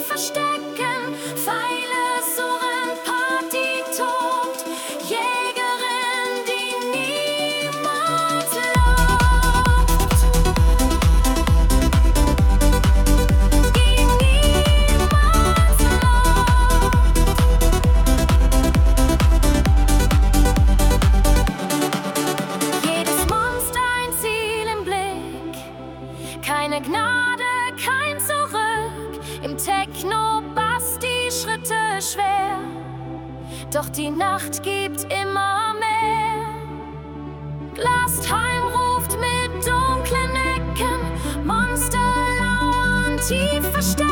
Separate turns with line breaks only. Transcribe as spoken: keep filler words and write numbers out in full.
verstecken. Pfeile surren, Party tobt. Jägerin, die niemals lobt. Die niemals lobt. Jedes Monster ein Ziel im Blick. Keine Gnade, kein Zurück. Im Techno-Bass die Schritte schwer. Doch die Nacht gibt immer mehr. Glastheim ruft mit dunklen Ecken. Monster lauern tief versteckt.